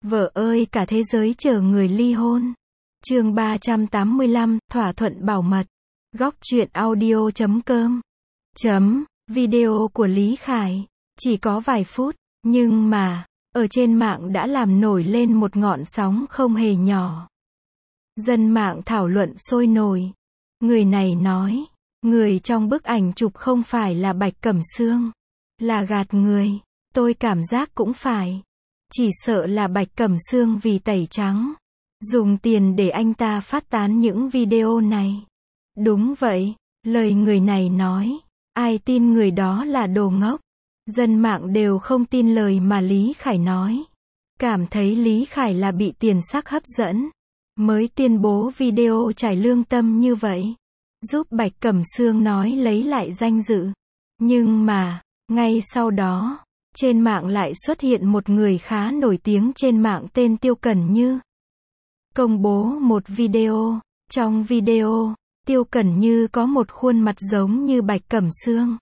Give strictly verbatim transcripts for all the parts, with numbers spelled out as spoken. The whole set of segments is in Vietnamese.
Vợ ơi cả thế giới chờ người ly hôn. Chương ba trăm tám mươi lăm, thỏa thuận bảo mật. Góc truyện audio chấm com. Chấm, video của Lý Khải. Chỉ có vài phút, nhưng mà, ở trên mạng đã làm nổi lên một ngọn sóng không hề nhỏ. Dân mạng thảo luận sôi nổi. Người này nói, người trong bức ảnh chụp không phải là Bạch Cẩm Sương. Là gạt người. Tôi cảm giác cũng phải. Chỉ sợ là Bạch Cẩm Sương vì tẩy trắng. Dùng tiền để anh ta phát tán những video này. Đúng vậy, lời người này nói. Ai tin người đó là đồ ngốc. Dân mạng đều không tin lời mà Lý Khải nói. Cảm thấy Lý Khải là bị tiền sắc hấp dẫn. Mới tuyên bố video trải lương tâm như vậy. Giúp Bạch Cẩm Sương nói lấy lại danh dự. Nhưng mà, ngay sau đó, trên mạng lại xuất hiện một người khá nổi tiếng trên mạng tên Tiêu Cẩn Như. Công bố một video. Trong video, Tiêu Cẩn Như có một khuôn mặt giống như Bạch Cẩm Sương.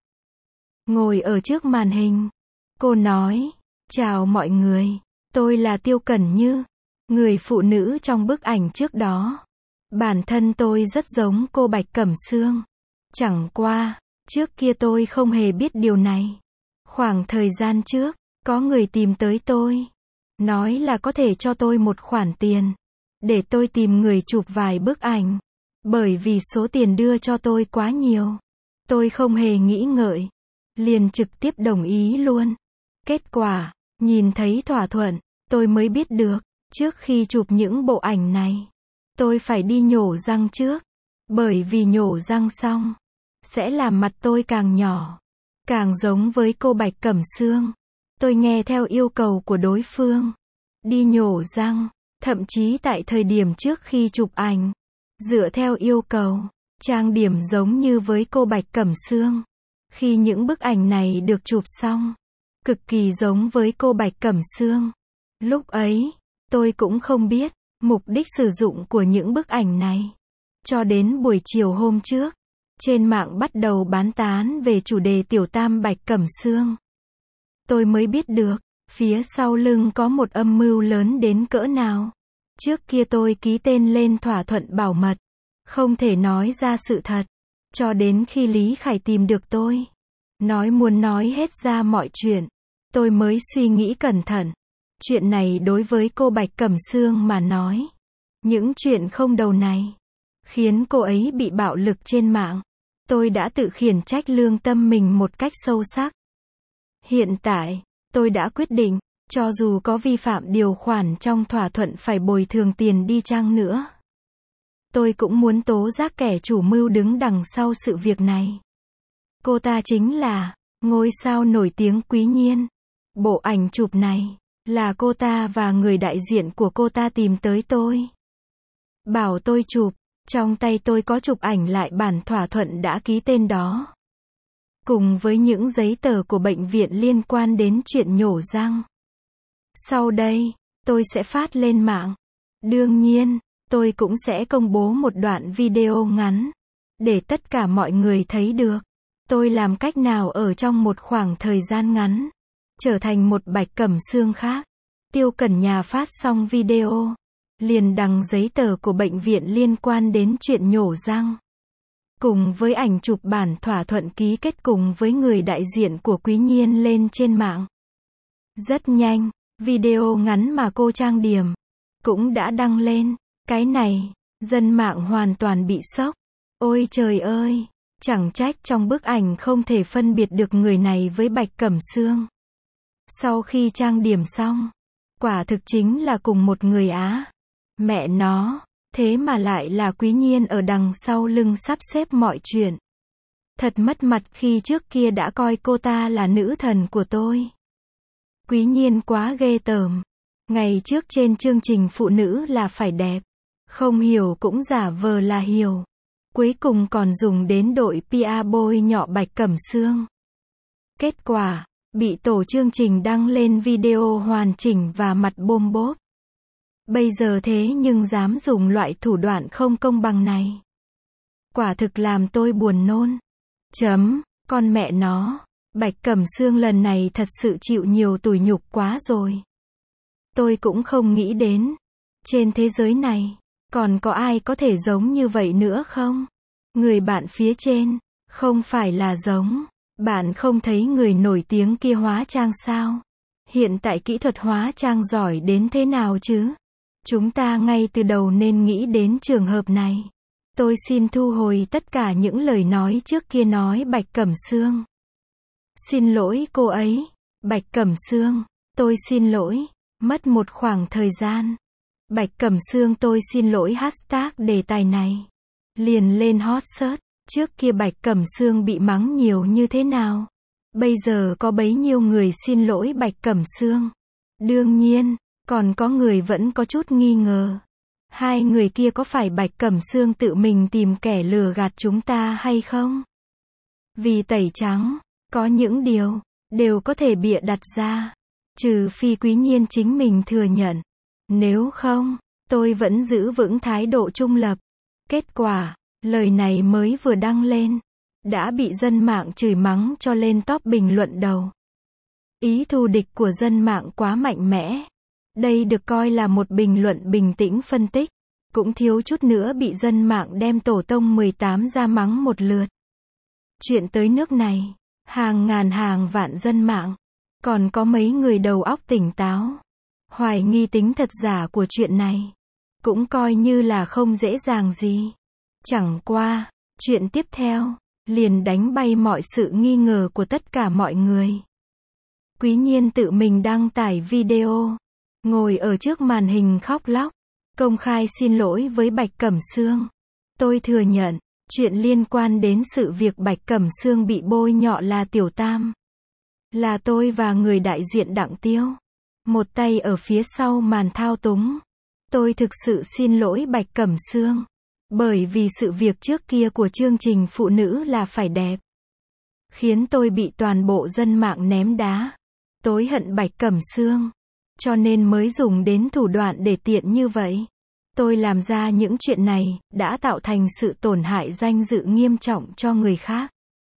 Ngồi ở trước màn hình. Cô nói, chào mọi người, tôi là Tiêu Cẩn Như. Người phụ nữ trong bức ảnh trước đó. Bản thân tôi rất giống cô Bạch Cẩm Sương. Chẳng qua, trước kia tôi không hề biết điều này. Khoảng thời gian trước, có người tìm tới tôi. Nói là có thể cho tôi một khoản tiền. Để tôi tìm người chụp vài bức ảnh. Bởi vì số tiền đưa cho tôi quá nhiều. Tôi không hề nghĩ ngợi. Liền trực tiếp đồng ý luôn. Kết quả, nhìn thấy thỏa thuận, tôi mới biết được. Trước khi chụp những bộ ảnh này, tôi phải đi nhổ răng trước. Bởi vì nhổ răng xong, sẽ làm mặt tôi càng nhỏ. Càng giống với cô Bạch Cẩm Sương. Tôi nghe theo yêu cầu của đối phương. Đi nhổ răng. Thậm chí tại thời điểm trước khi chụp ảnh. Dựa theo yêu cầu. Trang điểm giống như với cô Bạch Cẩm Sương. Khi những bức ảnh này được chụp xong. Cực kỳ giống với cô Bạch Cẩm Sương. Lúc ấy, tôi cũng không biết mục đích sử dụng của những bức ảnh này. Cho đến buổi chiều hôm trước. Trên mạng bắt đầu bán tán về chủ đề Tiểu Tam Bạch Cẩm Sương. Tôi mới biết được, phía sau lưng có một âm mưu lớn đến cỡ nào. Trước kia tôi ký tên lên thỏa thuận bảo mật. Không thể nói ra sự thật. Cho đến khi Lý Khải tìm được tôi. Nói muốn nói hết ra mọi chuyện. Tôi mới suy nghĩ cẩn thận. Chuyện này đối với cô Bạch Cẩm Sương mà nói. Những chuyện không đầu này. Khiến cô ấy bị bạo lực trên mạng. Tôi đã tự khiển trách lương tâm mình một cách sâu sắc. Hiện tại, tôi đã quyết định, cho dù có vi phạm điều khoản trong thỏa thuận phải bồi thường tiền đi chăng nữa. Tôi cũng muốn tố giác kẻ chủ mưu đứng đằng sau sự việc này. Cô ta chính là ngôi sao nổi tiếng Quý Nhiên. Bộ ảnh chụp này là cô ta và người đại diện của cô ta tìm tới tôi. Bảo tôi chụp. Trong tay tôi có chụp ảnh lại bản thỏa thuận đã ký tên đó. Cùng với những giấy tờ của bệnh viện liên quan đến chuyện nhổ răng. Sau đây, tôi sẽ phát lên mạng. Đương nhiên, tôi cũng sẽ công bố một đoạn video ngắn. Để tất cả mọi người thấy được. Tôi làm cách nào ở trong một khoảng thời gian ngắn. Trở thành một Bạch Cẩm Sương khác. Tiêu Cẩn Nhà phát xong video. Liền đăng giấy tờ của bệnh viện liên quan đến chuyện nhổ răng. Cùng với ảnh chụp bản thỏa thuận ký kết cùng với người đại diện của Quý Nhiên lên trên mạng. Rất nhanh, video ngắn mà cô trang điểm cũng đã đăng lên. Cái này, dân mạng hoàn toàn bị sốc. Ôi trời ơi, chẳng trách trong bức ảnh không thể phân biệt được người này với Bạch Cẩm Sương. Sau khi trang điểm xong, quả thực chính là cùng một người á. Mẹ nó, thế mà lại là Quý Nhiên ở đằng sau lưng sắp xếp mọi chuyện. Thật mất mặt khi trước kia đã coi cô ta là nữ thần của tôi. Quý Nhiên quá ghê tởm. Ngày trước trên chương trình phụ nữ là phải đẹp. Không hiểu cũng giả vờ là hiểu. Cuối cùng còn dùng đến đội pê e bôi nhọ Bạch Cẩm Sương. Kết quả, bị tổ chương trình đăng lên video hoàn chỉnh và mặt bôm bốp. Bây giờ thế nhưng dám dùng loại thủ đoạn không công bằng này. Quả thực làm tôi buồn nôn. Chấm, con mẹ nó, Bạch Cẩm Sương lần này thật sự chịu nhiều tủi nhục quá rồi. Tôi cũng không nghĩ đến. Trên thế giới này, còn có ai có thể giống như vậy nữa không? Người bạn phía trên, không phải là giống. Bạn không thấy người nổi tiếng kia hóa trang sao? Hiện tại kỹ thuật hóa trang giỏi đến thế nào chứ? Chúng ta ngay từ đầu nên nghĩ đến trường hợp này. Tôi xin thu hồi tất cả những lời nói trước kia nói Bạch Cẩm Sương. Xin lỗi cô ấy. Bạch Cẩm Sương, tôi xin lỗi. Mất một khoảng thời gian. Bạch Cẩm Sương tôi xin lỗi hashtag đề tài này. Liền lên hot search. Trước kia Bạch Cẩm Sương bị mắng nhiều như thế nào? Bây giờ có bấy nhiêu người xin lỗi Bạch Cẩm Sương. Đương nhiên, còn có người vẫn có chút nghi ngờ. Hai người kia có phải Bạch Cẩm Sương tự mình tìm kẻ lừa gạt chúng ta hay không? Vì tẩy trắng, có những điều, đều có thể bịa đặt ra. Trừ phi Quý Nhiên chính mình thừa nhận. Nếu không, tôi vẫn giữ vững thái độ trung lập. Kết quả, lời này mới vừa đăng lên, đã bị dân mạng chửi mắng cho lên top bình luận đầu. Ý thù địch của dân mạng quá mạnh mẽ. Đây được coi là một bình luận bình tĩnh phân tích, cũng thiếu chút nữa bị dân mạng đem tổ tông mười tám ra mắng một lượt. Chuyện tới nước này, hàng ngàn hàng vạn dân mạng, còn có mấy người đầu óc tỉnh táo, hoài nghi tính thật giả của chuyện này, cũng coi như là không dễ dàng gì. Chẳng qua, chuyện tiếp theo, liền đánh bay mọi sự nghi ngờ của tất cả mọi người. Quý Nhiên tự mình đăng tải video, ngồi ở trước màn hình khóc lóc, công khai xin lỗi với Bạch Cẩm Sương. Tôi thừa nhận, chuyện liên quan đến sự việc Bạch Cẩm Sương bị bôi nhọ là tiểu tam. Là tôi và người đại diện Đặng Tiêu. Một tay ở phía sau màn thao túng. Tôi thực sự xin lỗi Bạch Cẩm Sương. Bởi vì sự việc trước kia của chương trình Phụ nữ là phải đẹp, khiến tôi bị toàn bộ dân mạng ném đá. Tối hận Bạch Cẩm Sương, cho nên mới dùng đến thủ đoạn để tiện như vậy. Tôi làm ra những chuyện này, đã tạo thành sự tổn hại danh dự nghiêm trọng cho người khác.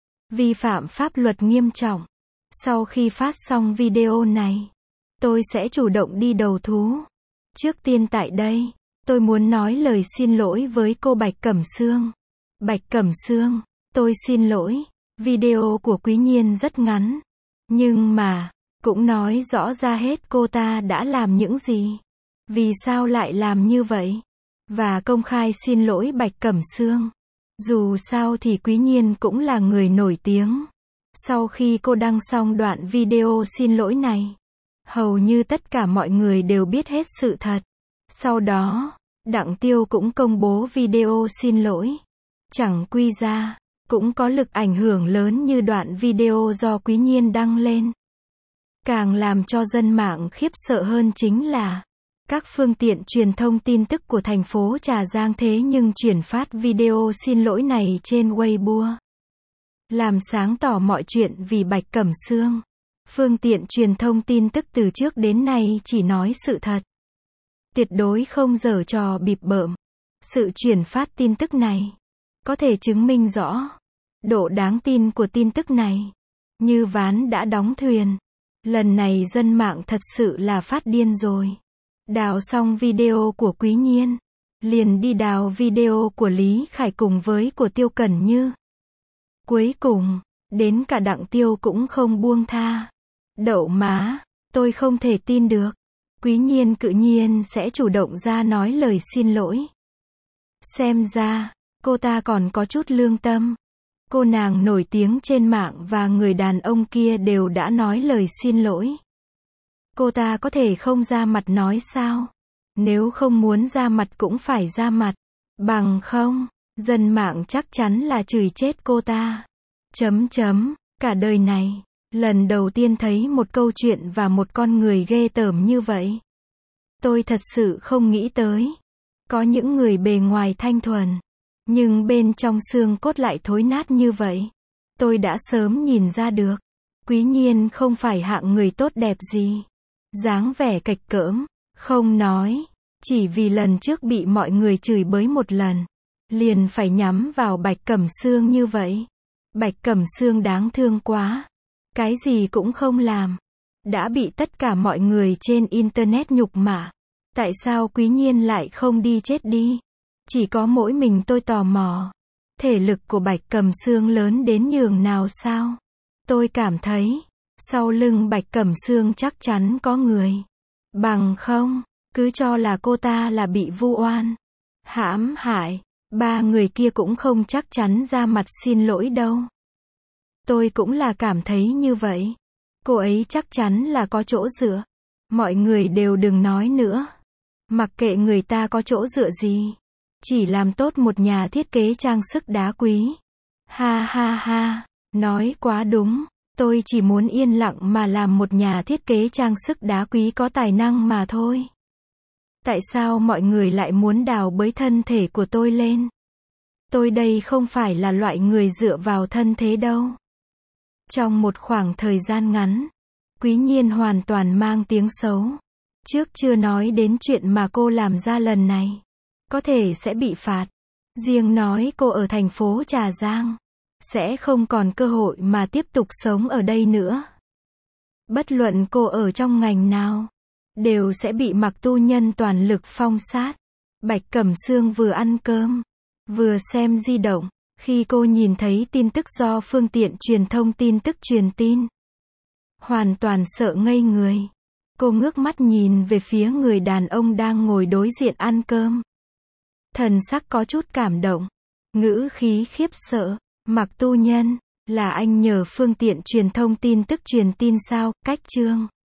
Vi phạm pháp luật nghiêm trọng. Sau khi phát xong video này, tôi sẽ chủ động đi đầu thú. Trước tiên tại đây, tôi muốn nói lời xin lỗi với cô Bạch Cẩm Sương. Bạch Cẩm Sương, tôi xin lỗi. Video của Quý Nhiên rất ngắn, nhưng mà, cũng nói rõ ra hết cô ta đã làm những gì. Vì sao lại làm như vậy? Và công khai xin lỗi Bạch Cẩm Sương. Dù sao thì Quý Nhiên cũng là người nổi tiếng. Sau khi cô đăng xong đoạn video xin lỗi này, hầu như tất cả mọi người đều biết hết sự thật. Sau đó, Đặng Tiêu cũng công bố video xin lỗi. Chẳng quy ra, cũng có lực ảnh hưởng lớn như đoạn video do Quý Nhiên đăng lên. Càng làm cho dân mạng khiếp sợ hơn chính là, các phương tiện truyền thông tin tức của thành phố Trà Giang thế nhưng chuyển phát video xin lỗi này trên Weibo. Làm sáng tỏ mọi chuyện vì Bạch Cẩm Sương. Phương tiện truyền thông tin tức từ trước đến nay chỉ nói sự thật. Tuyệt đối không giở trò bịp bợm. Sự chuyển phát tin tức này có thể chứng minh rõ độ đáng tin của tin tức này. Như ván đã đóng thuyền. Lần này dân mạng thật sự là phát điên rồi. Đào xong video của Quý Nhiên, liền đi đào video của Lý Khải cùng với của Tiêu Cẩn Như. Cuối cùng, đến cả Đặng Tiêu cũng không buông tha. Đậu má, tôi không thể tin được. Quý Nhiên cự nhiên sẽ chủ động ra nói lời xin lỗi. Xem ra, cô ta còn có chút lương tâm. Cô nàng nổi tiếng trên mạng và người đàn ông kia đều đã nói lời xin lỗi. Cô ta có thể không ra mặt nói sao? Nếu không muốn ra mặt cũng phải ra mặt. Bằng không, dân mạng chắc chắn là chửi chết cô ta. Chấm chấm, cả đời này, lần đầu tiên thấy một câu chuyện và một con người ghê tởm như vậy. Tôi thật sự không nghĩ tới. Có những người bề ngoài thanh thuần, nhưng bên trong xương cốt lại thối nát như vậy. Tôi đã sớm nhìn ra được. Quý Nhiên không phải hạng người tốt đẹp gì. Dáng vẻ cạch cỡm, không nói. Chỉ vì lần trước bị mọi người chửi bới một lần, liền phải nhắm vào Bạch Cẩm Sương như vậy. Bạch Cẩm Sương đáng thương quá. Cái gì cũng không làm. đã bị tất cả mọi người trên Internet nhục mạ. Tại sao Quý Nhiên lại không đi chết đi? Chỉ có mỗi mình tôi tò mò. Thể lực của Bạch Cẩm Sương lớn đến nhường nào sao? Tôi cảm thấy, sau lưng Bạch Cẩm Sương chắc chắn có người. Bằng không, cứ cho là cô ta là bị vu oan, hãm hại, ba người kia cũng không chắc chắn ra mặt xin lỗi đâu. Tôi cũng là cảm thấy như vậy. Cô ấy chắc chắn là có chỗ dựa. Mọi người đều đừng nói nữa. Mặc kệ người ta có chỗ dựa gì. Chỉ làm tốt một nhà thiết kế trang sức đá quý. Ha ha ha, nói quá đúng. Tôi chỉ muốn yên lặng mà làm một nhà thiết kế trang sức đá quý có tài năng mà thôi. Tại sao mọi người lại muốn đào bới thân thể của tôi lên? Tôi đây không phải là loại người dựa vào thân thế đâu. Trong một khoảng thời gian ngắn, Quý Nhiên hoàn toàn mang tiếng xấu. Trước chưa nói đến chuyện mà cô làm ra lần này. Có thể sẽ bị phạt. Riêng nói cô ở thành phố Trà Giang. Sẽ không còn cơ hội mà tiếp tục sống ở đây nữa. Bất luận cô ở trong ngành nào. Đều sẽ bị Mạc Tu Nhân toàn lực phong sát. Bạch Cẩm Sương vừa ăn cơm. Vừa xem di động. Khi cô nhìn thấy tin tức do phương tiện truyền thông tin tức truyền tin. Hoàn toàn sợ ngây người. Cô ngước mắt nhìn về phía người đàn ông đang ngồi đối diện ăn cơm. Thần sắc có chút cảm động. Ngữ khí khiếp sợ. Mạc Tu Nhân, là anh nhờ phương tiện truyền thông tin tức truyền tin sao? Cách chương.